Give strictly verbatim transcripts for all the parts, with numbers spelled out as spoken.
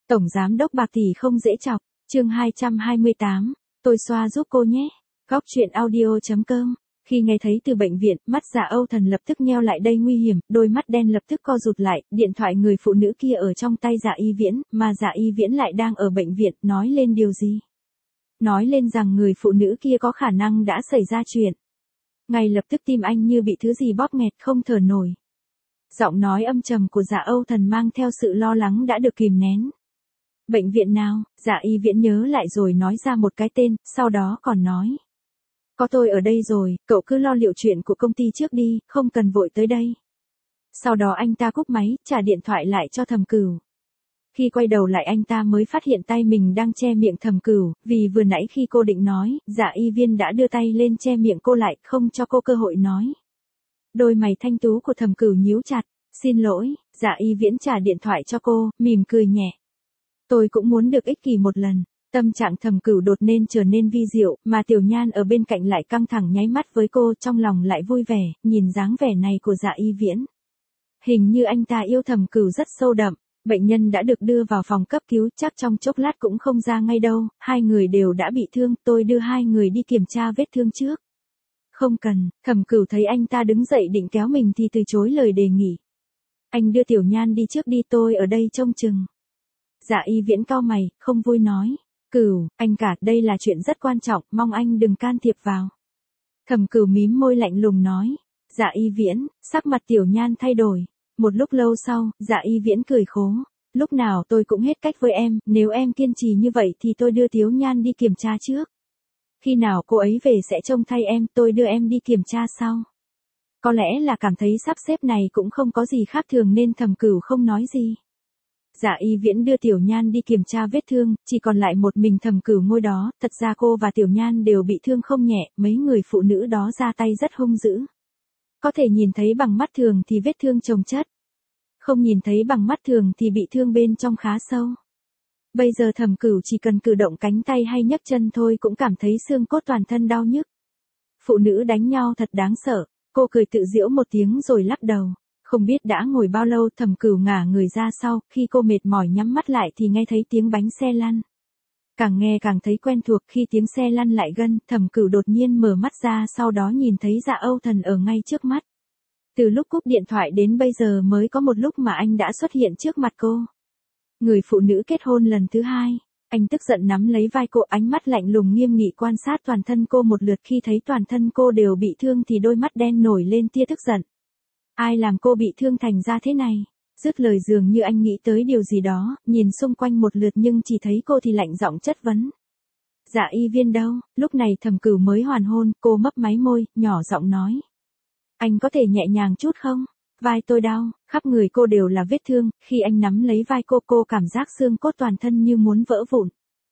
Tổng giám đốc bạc tỷ không dễ chọc, chương hai trăm hai mươi tám, tôi xoa giúp cô nhé. Góc truyện audio chấm com. Khi nghe thấy từ bệnh viện, mắt Dạ Âu Thần lập tức nheo lại đây nguy hiểm, đôi mắt đen lập tức co rụt lại, điện thoại người phụ nữ kia ở trong tay Dạ Y Viễn, mà Dạ Y Viễn lại đang ở bệnh viện, nói lên điều gì? Nói lên rằng người phụ nữ kia có khả năng đã xảy ra chuyện. Ngay lập tức tim anh như bị thứ gì bóp nghẹt không thở nổi. Giọng nói âm trầm của Dạ Âu Thần mang theo sự lo lắng đã được kìm nén. Bệnh viện nào? Dạ Y Viễn nhớ lại rồi nói ra một cái tên, sau đó còn nói. Có tôi ở đây rồi, cậu cứ lo liệu chuyện của công ty trước đi, không cần vội tới đây. Sau đó anh ta cúp máy, trả điện thoại lại cho Thẩm Cửu. Khi quay đầu lại anh ta mới phát hiện tay mình đang che miệng Thẩm Cửu, vì vừa nãy khi cô định nói, Dạ Y Viễn đã đưa tay lên che miệng cô lại, không cho cô cơ hội nói. Đôi mày thanh tú của Thẩm Cửu nhíu chặt, xin lỗi, Dạ Y Viễn trả điện thoại cho cô, mỉm cười nhẹ. Tôi cũng muốn được ích kỷ một lần. Tâm trạng Thẩm Cửu đột nên trở nên vi diệu, mà Tiểu Nhan ở bên cạnh lại căng thẳng nháy mắt với cô, trong lòng lại vui vẻ, nhìn dáng vẻ này của Dạ Y Viễn. Hình như anh ta yêu Thẩm Cửu rất sâu đậm. Bệnh nhân đã được đưa vào phòng cấp cứu, chắc trong chốc lát cũng không ra ngay đâu, hai người đều đã bị thương, tôi đưa hai người đi kiểm tra vết thương trước. Không cần, Thẩm Cửu thấy anh ta đứng dậy định kéo mình thì từ chối lời đề nghị. Anh đưa Tiểu Nhan đi trước đi, tôi ở đây trông chừng. Dạ Y Viễn cau mày, không vui nói. Cửu, anh cả, đây là chuyện rất quan trọng, mong anh đừng can thiệp vào. Thẩm Cửu mím môi lạnh lùng nói. Dạ Y Viễn, sắc mặt Tiểu Nhan thay đổi. Một lúc lâu sau, Dạ Y Viễn cười khố. Lúc nào tôi cũng hết cách với em, nếu em kiên trì như vậy thì tôi đưa Tiểu Nhan đi kiểm tra trước. Khi nào cô ấy về sẽ trông thay em, tôi đưa em đi kiểm tra sau. Có lẽ là cảm thấy sắp xếp này cũng không có gì khác thường nên Thẩm Cửu không nói gì. Dạ Y Viễn đưa Tiểu Nhan đi kiểm tra vết thương, chỉ còn lại một mình Thẩm Cửu ngồi đó, thật ra cô và Tiểu Nhan đều bị thương không nhẹ, mấy người phụ nữ đó ra tay rất hung dữ. Có thể nhìn thấy bằng mắt thường thì vết thương chồng chất. Không nhìn thấy bằng mắt thường thì bị thương bên trong khá sâu. Bây giờ Thẩm Cửu chỉ cần cử động cánh tay hay nhấc chân thôi cũng cảm thấy xương cốt toàn thân đau nhức. Phụ nữ đánh nhau thật đáng sợ, cô cười tự giễu một tiếng rồi lắc đầu. Không biết đã ngồi bao lâu, Thẩm Cửu ngả người ra sau, khi cô mệt mỏi nhắm mắt lại thì nghe thấy tiếng bánh xe lăn. Càng nghe càng thấy quen thuộc, khi tiếng xe lăn lại gần, Thẩm Cửu đột nhiên mở mắt ra, sau đó nhìn thấy Dạ Âu Thần ở ngay trước mắt. Từ lúc cúp điện thoại đến bây giờ mới có một lúc mà anh đã xuất hiện trước mặt cô. Người phụ nữ kết hôn lần thứ hai. Anh tức giận nắm lấy vai cô, ánh mắt lạnh lùng nghiêm nghị quan sát toàn thân cô một lượt, khi thấy toàn thân cô đều bị thương thì đôi mắt đen nổi lên tia tức giận. Ai làm cô bị thương thành ra thế này? Dứt lời dường như anh nghĩ tới điều gì đó, nhìn xung quanh một lượt nhưng chỉ thấy cô thì lạnh giọng chất vấn. Dạ Y Viễn đâu? Lúc này Thẩm Cửu mới hoàn hôn, cô mấp máy môi, nhỏ giọng nói. Anh có thể nhẹ nhàng chút không? Vai tôi đau, khắp người cô đều là vết thương, khi anh nắm lấy vai cô cô cảm giác xương cốt toàn thân như muốn vỡ vụn.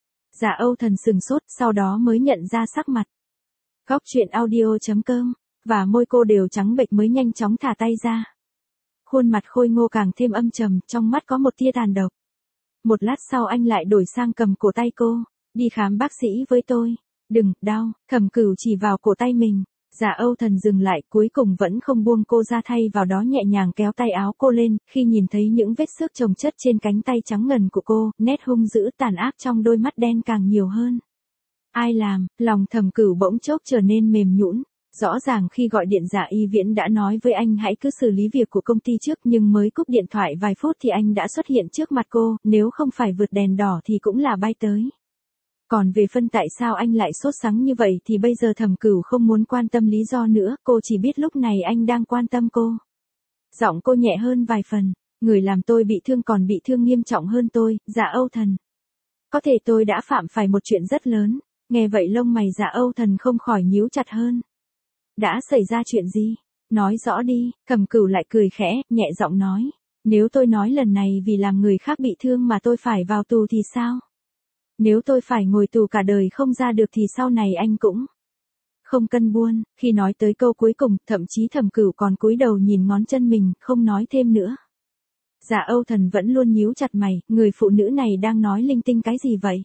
Dạ Âu Thần sừng sốt, sau đó mới nhận ra sắc mặt. Góc truyện audio chấm com. Và môi cô đều trắng bệch mới nhanh chóng thả tay ra. Khuôn mặt khôi ngô càng thêm âm trầm, trong mắt có một tia tàn độc. Một lát sau anh lại đổi sang cầm cổ tay cô. Đi khám bác sĩ với tôi. Đừng, đau. Thẩm Cửu chỉ vào cổ tay mình. Dạ Âu Thần dừng lại, cuối cùng vẫn không buông cô ra, thay vào đó nhẹ nhàng kéo tay áo cô lên, khi nhìn thấy những vết xước chồng chất trên cánh tay trắng ngần của cô, nét hung dữ tàn ác trong đôi mắt đen càng nhiều hơn. Ai làm? Lòng Thẩm Cửu bỗng chốc trở nên mềm nhũn. Rõ ràng khi gọi điện Dạ Y Viễn đã nói với anh hãy cứ xử lý việc của công ty trước, nhưng mới cúp điện thoại vài phút thì anh đã xuất hiện trước mặt cô, nếu không phải vượt đèn đỏ thì cũng là bay tới. Còn về phân tại sao anh lại sốt sắng như vậy thì bây giờ Thẩm Cửu không muốn quan tâm lý do nữa, cô chỉ biết lúc này anh đang quan tâm cô. Giọng cô nhẹ hơn vài phần, người làm tôi bị thương còn bị thương nghiêm trọng hơn tôi, Dạ Âu Thần. Có thể tôi đã phạm phải một chuyện rất lớn, nghe vậy lông mày Dạ Âu Thần không khỏi nhíu chặt hơn. Đã xảy ra chuyện gì? Nói rõ đi. Thẩm Cửu lại cười khẽ, nhẹ giọng nói. Nếu tôi nói lần này vì làm người khác bị thương mà tôi phải vào tù thì sao? Nếu tôi phải ngồi tù cả đời không ra được thì sau này anh cũng không cân buôn. Khi nói tới câu cuối cùng, thậm chí Thẩm Cửu còn cúi đầu nhìn ngón chân mình, không nói thêm nữa. Dạ Âu Thần vẫn luôn nhíu chặt mày, người phụ nữ này đang nói linh tinh cái gì vậy?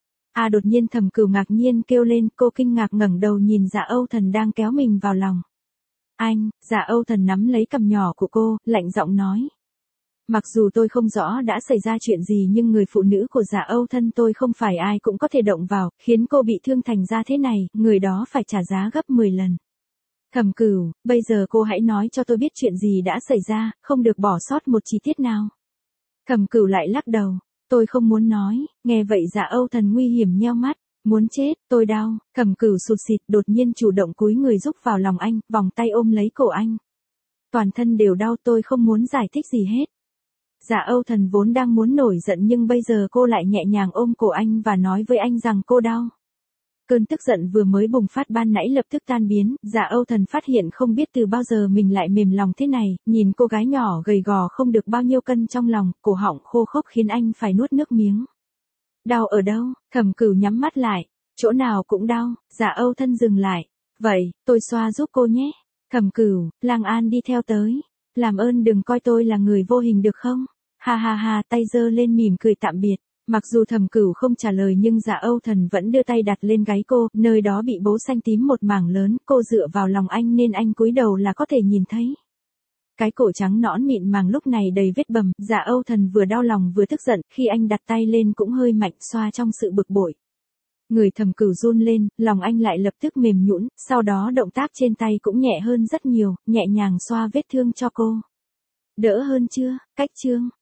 À đột nhiên Thẩm Cửu ngạc nhiên kêu lên, cô kinh ngạc ngẩng đầu nhìn Dạ Âu Thần đang kéo mình vào lòng. Anh, Dạ Âu Thần nắm lấy cằm nhỏ của cô, lạnh giọng nói. Mặc dù tôi không rõ đã xảy ra chuyện gì nhưng người phụ nữ của Dạ Âu thân tôi không phải ai cũng có thể động vào, khiến cô bị thương thành ra thế này, người đó phải trả giá gấp mười lần. Thẩm Cửu, bây giờ cô hãy nói cho tôi biết chuyện gì đã xảy ra, không được bỏ sót một chi tiết nào. Thẩm Cửu lại lắc đầu, tôi không muốn nói, nghe vậy Dạ Âu thần nguy hiểm nheo mắt, muốn chết, tôi đau. Thẩm Cửu sụt sịt đột nhiên chủ động cúi người rúc vào lòng anh, vòng tay ôm lấy cổ anh. Toàn thân đều đau, tôi không muốn giải thích gì hết. Dạ Âu thần vốn đang muốn nổi giận nhưng bây giờ cô lại nhẹ nhàng ôm cổ anh và nói với anh rằng cô đau. Cơn tức giận vừa mới bùng phát ban nãy lập tức tan biến, Dạ Âu thần phát hiện không biết từ bao giờ mình lại mềm lòng thế này, nhìn cô gái nhỏ gầy gò không được bao nhiêu cân trong lòng, cổ họng khô khốc khiến anh phải nuốt nước miếng. Đau ở đâu? Thẩm Cửu nhắm mắt lại, chỗ nào cũng đau. Dạ Âu thân dừng lại, vậy, tôi xoa giúp cô nhé. Thẩm Cửu, Lang An đi theo tới, làm ơn đừng coi tôi là người vô hình được không? Ha ha ha, tay giơ lên mỉm cười tạm biệt. Mặc dù Thẩm Cửu không trả lời nhưng Dạ Âu thần vẫn đưa tay đặt lên gáy cô, nơi đó bị bố xanh tím một mảng lớn, cô dựa vào lòng anh nên anh cúi đầu là có thể nhìn thấy. Cái cổ trắng nõn mịn màng lúc này đầy vết bầm, Dạ Âu thần vừa đau lòng vừa tức giận, khi anh đặt tay lên cũng hơi mạnh xoa trong sự bực bội. Người Thẩm Cửu run lên, lòng anh lại lập tức mềm nhũn, sau đó động tác trên tay cũng nhẹ hơn rất nhiều, nhẹ nhàng xoa vết thương cho cô. Đỡ hơn chưa? Cách chương